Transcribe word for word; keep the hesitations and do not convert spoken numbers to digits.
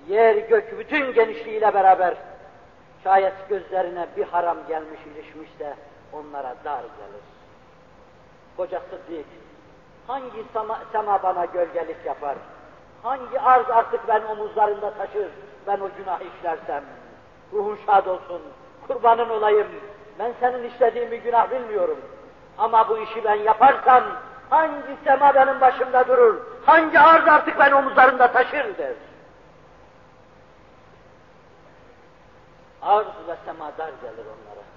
yer gök bütün genişliğiyle beraber şayet gözlerine bir haram gelmiş ilişmişse onlara dar gelir. Koca Sıddık, hangi sema, sema bana gölgelik yapar? Hangi arz artık ben omuzlarında taşır, ben o günahı işlersem? Ruhun şad olsun, kurbanın olayım, ben senin işlediğimi günah bilmiyorum. Ama bu işi ben yaparsam, hangi sema benim başımda durur, hangi arz artık ben omuzlarında taşır der. Arz ve sema dar gelir onlara.